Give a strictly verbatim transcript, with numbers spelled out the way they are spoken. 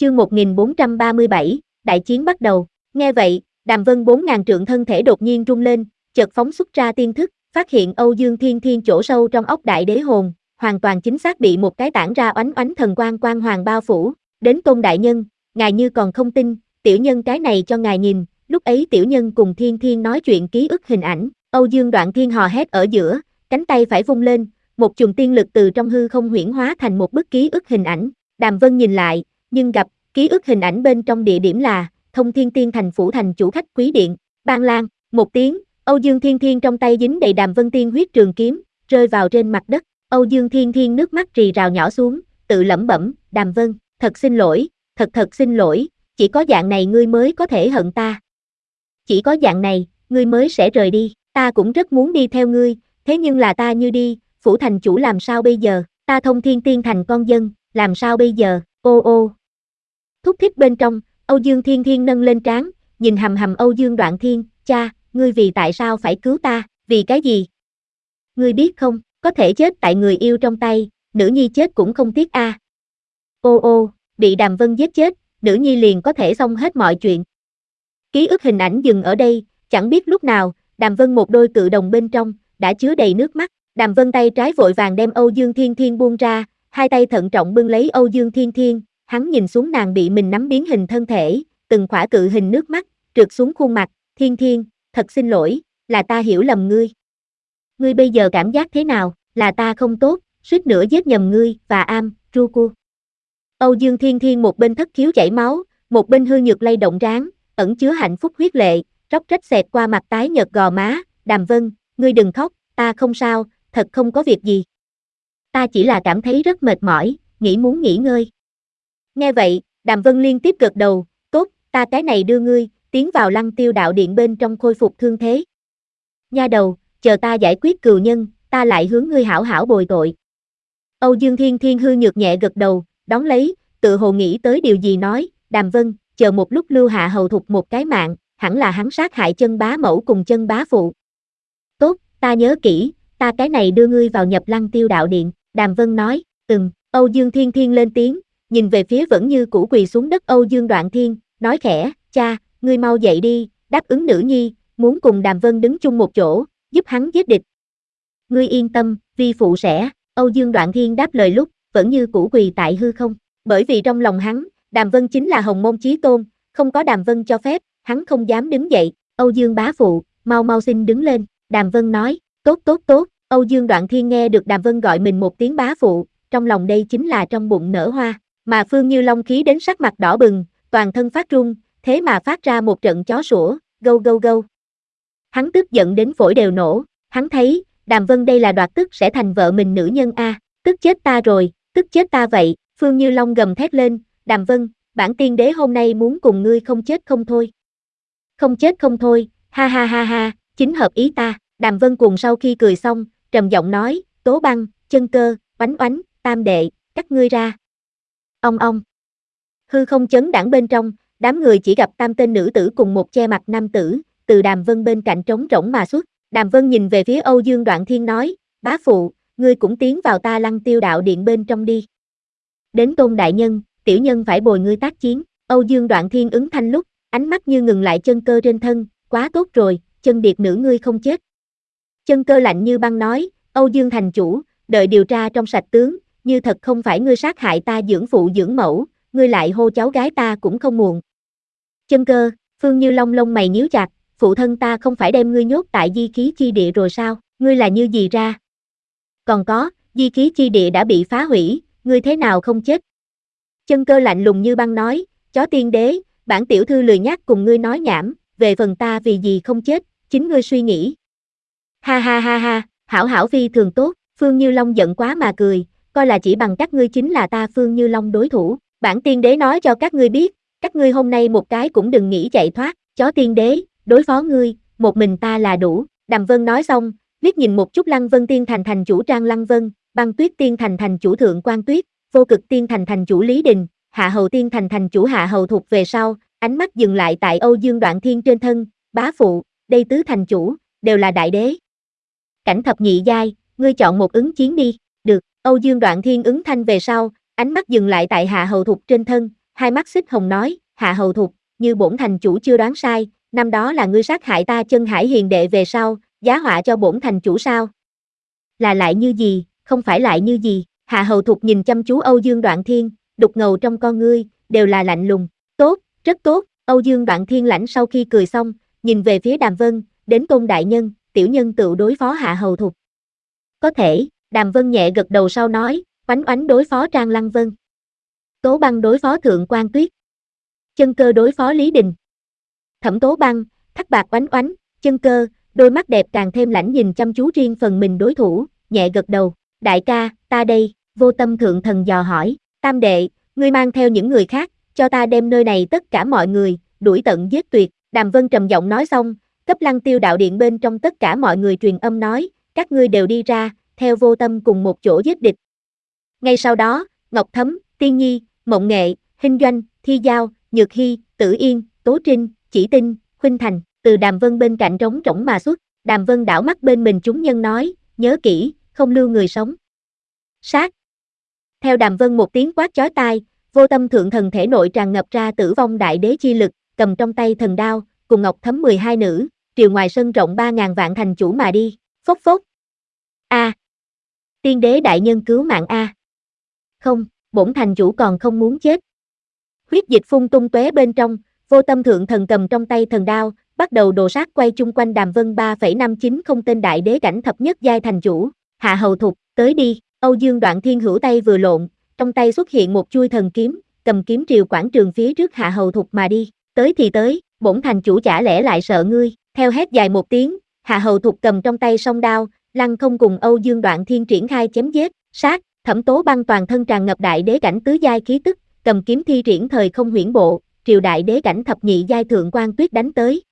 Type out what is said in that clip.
Chương một nghìn bốn trăm ba mươi bảy, đại chiến bắt đầu. Nghe vậy, Đàm Vân bốn ngàn trượng thân thể đột nhiên rung lên, chợt phóng xuất ra tiên thức, phát hiện Âu Dương Thiên Thiên chỗ sâu trong óc đại đế hồn, hoàn toàn chính xác bị một cái tản ra oánh oánh thần quang quang hoàng bao phủ. Đến Tôn đại nhân, ngài như còn không tin, tiểu nhân cái này cho ngài nhìn. Lúc ấy tiểu nhân cùng Thiên Thiên nói chuyện ký ức hình ảnh, Âu Dương Đoạn Thiên hò hét ở giữa, cánh tay phải vung lên, một chùm tiên lực từ trong hư không huyễn hóa thành một bức ký ức hình ảnh. Đàm Vân nhìn lại, nhưng gặp ký ức hình ảnh bên trong địa điểm là Thông Thiên Tiên Thành phủ thành chủ khách quý điện. Bang lang, một tiếng, Âu Dương Thiên Thiên trong tay dính đầy Đàm Vân tiên huyết trường kiếm, rơi vào trên mặt đất. Âu Dương Thiên Thiên nước mắt rì rào nhỏ xuống, tự lẩm bẩm, Đàm Vân, thật xin lỗi, thật thật xin lỗi, chỉ có dạng này ngươi mới có thể hận ta. Chỉ có dạng này, ngươi mới sẽ rời đi, ta cũng rất muốn đi theo ngươi, thế nhưng là ta như đi, phủ thành chủ làm sao bây giờ, ta Thông Thiên Tiên Thành con dân, làm sao bây giờ, ô ô. Thúc thích bên trong, Âu Dương Thiên Thiên nâng lên trán, nhìn hầm hầm Âu Dương Đoạn Thiên, cha, ngươi vì tại sao phải cứu ta, vì cái gì? Ngươi biết không, có thể chết tại người yêu trong tay, nữ nhi chết cũng không tiếc a. À. Ô ô, bị Đàm Vân giết chết, nữ nhi liền có thể xong hết mọi chuyện. Ký ức hình ảnh dừng ở đây, chẳng biết lúc nào, Đàm Vân một đôi cự đồng bên trong, đã chứa đầy nước mắt. Đàm Vân tay trái vội vàng đem Âu Dương Thiên Thiên buông ra, hai tay thận trọng bưng lấy Âu Dương Thiên Thiên, hắn nhìn xuống nàng bị mình nắm biến hình thân thể, từng khỏa cự hình nước mắt, trượt xuống khuôn mặt, Thiên Thiên, thật xin lỗi, là ta hiểu lầm ngươi. Ngươi bây giờ cảm giác thế nào, là ta không tốt, suýt nữa giết nhầm ngươi, và am, Ruku. Âu Dương Thiên Thiên một bên thất khiếu chảy máu, một bên hư nhược lay động ráng, ẩn chứa hạnh phúc huyết lệ, róc rách xẹt qua mặt tái nhợt gò má, Đàm Vân, ngươi đừng khóc, ta không sao, thật không có việc gì. Ta chỉ là cảm thấy rất mệt mỏi, nghĩ muốn nghỉ ngơi. Nghe vậy, Đàm Vân liên tiếp gật đầu, tốt, ta cái này đưa ngươi, tiến vào Lăng Tiêu đạo điện bên trong khôi phục thương thế. Nha đầu, chờ ta giải quyết cừu nhân, ta lại hướng ngươi hảo hảo bồi tội. Âu Dương Thiên Thiên hư nhược nhẹ gật đầu, đón lấy, tự hồ nghĩ tới điều gì nói, Đàm Vân, chờ một lúc lưu hạ hầu thục một cái mạng, hẳn là hắn sát hại chân bá mẫu cùng chân bá phụ. Tốt, ta nhớ kỹ, ta cái này đưa ngươi vào nhập Lăng Tiêu đạo điện, Đàm Vân nói, ừm, Âu Dương Thiên Thiên lên tiếng, nhìn về phía vẫn như cũ quỳ xuống đất Âu Dương Đoạn Thiên, nói khẽ, cha, ngươi mau dậy đi, đáp ứng nữ nhi, muốn cùng Đàm Vân đứng chung một chỗ, giúp hắn giết địch. Ngươi yên tâm, vi phụ sẽ, Âu Dương Đoạn Thiên đáp lời lúc, vẫn như cũ quỳ tại hư không, bởi vì trong lòng hắn, Đàm Vân chính là hồng môn chí tôn, không có Đàm Vân cho phép, hắn không dám đứng dậy, Âu Dương bá phụ, mau mau xin đứng lên, Đàm Vân nói, tốt tốt tốt, Âu Dương Đoạn Thiên nghe được Đàm Vân gọi mình một tiếng bá phụ, trong lòng đây chính là trong bụng nở hoa, mà Phương Như Long khí đến sắc mặt đỏ bừng, toàn thân phát run, thế mà phát ra một trận chó sủa, gâu gâu gâu. Hắn tức giận đến phổi đều nổ, hắn thấy, Đàm Vân đây là đoạt tức sẽ thành vợ mình nữ nhân a, tức chết ta rồi, tức chết ta vậy, Phương Như Long gầm thét lên, Đàm Vân, bản tiên đế hôm nay muốn cùng ngươi không chết không thôi. Không chết không thôi, ha ha ha ha, chính hợp ý ta, Đàm Vân cùng sau khi cười xong, trầm giọng nói, Tố Băng, Chân Cơ, Oánh Oánh, Tam Đệ, các ngươi ra. Ông ông. Hư không chấn đãng bên trong, đám người chỉ gặp tam tên nữ tử cùng một che mặt nam tử, từ Đàm Vân bên cạnh trống rỗng mà xuất. Đàm Vân nhìn về phía Âu Dương Đoạn Thiên nói, bá phụ, ngươi cũng tiến vào ta Lăng Tiêu đạo điện bên trong đi. Đến Tôn đại nhân, tiểu nhân phải bồi ngươi tác chiến. Âu Dương Đoạn Thiên ứng thanh lúc, ánh mắt như ngừng lại Chân Cơ trên thân, quá tốt rồi, chân điệp nữ ngươi không chết. Chân Cơ lạnh như băng nói, Âu Dương thành chủ, đợi điều tra trong sạch tướng, như thật không phải ngươi sát hại ta dưỡng phụ dưỡng mẫu, ngươi lại hô cháu gái ta cũng không muộn. Chân Cơ, Phương Như Long lông mày nhíu chặt, phụ thân ta không phải đem ngươi nhốt tại di khí chi địa rồi sao, ngươi là như gì ra? Còn có, di khí chi địa đã bị phá hủy, ngươi thế nào không chết? Chân Cơ lạnh lùng như băng nói, chó tiên đế, bản tiểu thư lười nhác cùng ngươi nói nhảm, về phần ta vì gì không chết, chính ngươi suy nghĩ. Ha ha ha ha, hảo hảo phi thường tốt, Phương Như Long giận quá mà cười, coi là chỉ bằng các ngươi chính là ta Phương Như Long đối thủ, bản tiên đế nói cho các ngươi biết, các ngươi hôm nay một cái cũng đừng nghĩ chạy thoát, chó tiên đế, đối phó ngươi, một mình ta là đủ. Đàm Vân nói xong, liếc nhìn một chút Lăng Vân Tiên Thành thành chủ Trang Lăng Vân, Băng Tuyết Tiên Thành thành chủ Thượng Quan Tuyết, Vô Cực Tiên Thành thành chủ Lý Đình, Hạ Hầu Tiên Thành thành chủ Hạ Hầu Thục về sau, ánh mắt dừng lại tại Âu Dương Đoạn Thiên trên thân, bá phụ, đây tứ thành chủ, đều là đại đế. Cảnh thập nhị giai, ngươi chọn một ứng chiến đi, được, Âu Dương Đoạn Thiên ứng thanh về sau, ánh mắt dừng lại tại Hạ Hầu Thục trên thân, hai mắt xích hồng nói, Hạ Hầu Thục, như bổn thành chủ chưa đoán sai, năm đó là ngươi sát hại ta Chân Hải hiền đệ về sau, giá họa cho bổn thành chủ sao? Là lại như gì, không phải lại như gì, Hạ Hầu Thục nhìn chăm chú Âu Dương Đoạn Thiên, đục ngầu trong con ngươi, đều là lạnh lùng, tốt, rất tốt, Âu Dương Đoạn Thiên lãnh sau khi cười xong, nhìn về phía Đàm Vân, đến Tôn đại nhân, tiểu nhân tự đối phó Hạ Hầu Thục. Có thể, Đàm Vân nhẹ gật đầu sau nói, Oánh Oánh đối phó Trang Lăng Vân. Tố Băng đối phó Thượng Quan Tuyết. Chân Cơ đối phó Lý Đình. Thẩm Tố Băng, Thắt Bạc Oánh Oánh, Chân Cơ, đôi mắt đẹp càng thêm lãnh nhìn chăm chú riêng phần mình đối thủ, nhẹ gật đầu, đại ca, ta đây, Vô Tâm thượng thần dò hỏi, tam đệ, ngươi mang theo những người khác, cho ta đem nơi này tất cả mọi người, đuổi tận giết tuyệt, Đàm Vân trầm giọng nói xong, cấp Lăng Tiêu đạo điện bên trong tất cả mọi người truyền âm nói, các ngươi đều đi ra, theo Vô Tâm cùng một chỗ giết địch. Ngay sau đó, Ngọc Thấm, Tiên Nhi, Mộng Nghệ, Hinh Doanh, Thi Giao, Nhược Hy, Tử Yên, Tố Trinh, Chỉ Tinh, Khuynh Thành, từ Đàm Vân bên cạnh trống rỗng mà xuất, Đàm Vân đảo mắt bên mình chúng nhân nói, nhớ kỹ, không lưu người sống. Sát. Theo Đàm Vân một tiếng quát chói tai, Vô Tâm thượng thần thể nội tràn ngập ra tử vong đại đế chi lực, cầm trong tay thần đao, cùng Ngọc Thấm mười hai nữ, triều ngoài sân rộng ba ngàn vạn thành chủ mà đi, phốc phốc. A. Tiên đế đại nhân cứu mạng A. Không, bổn thành chủ còn không muốn chết. Huyết dịch phun tung tóe bên trong, Vô Tâm thượng thần cầm trong tay thần đao, bắt đầu đồ sát quay chung quanh Đàm Vân ba phẩy năm chín không tên đại đế cảnh thập nhất giai thành chủ, Hạ Hầu Thục, tới đi, Âu Dương Đoạn Thiên hữu tay vừa lộn, trong tay xuất hiện một chuôi thần kiếm, cầm kiếm triều quảng trường phía trước Hạ Hầu Thục mà đi, tới thì tới, bổn thành chủ chả lẽ lại sợ ngươi, theo hét dài một tiếng, Hạ Hầu Thục cầm trong tay song đao, lăng không cùng Âu Dương Đoạn Thiên triển khai chém giết, sát, Thẩm Tố Băng toàn thân tràn ngập đại đế cảnh tứ giai khí tức, cầm kiếm thi triển thời không huyễn bộ, triều đại đế cảnh thập nhị giai Thượng Quan Tuyết đánh tới,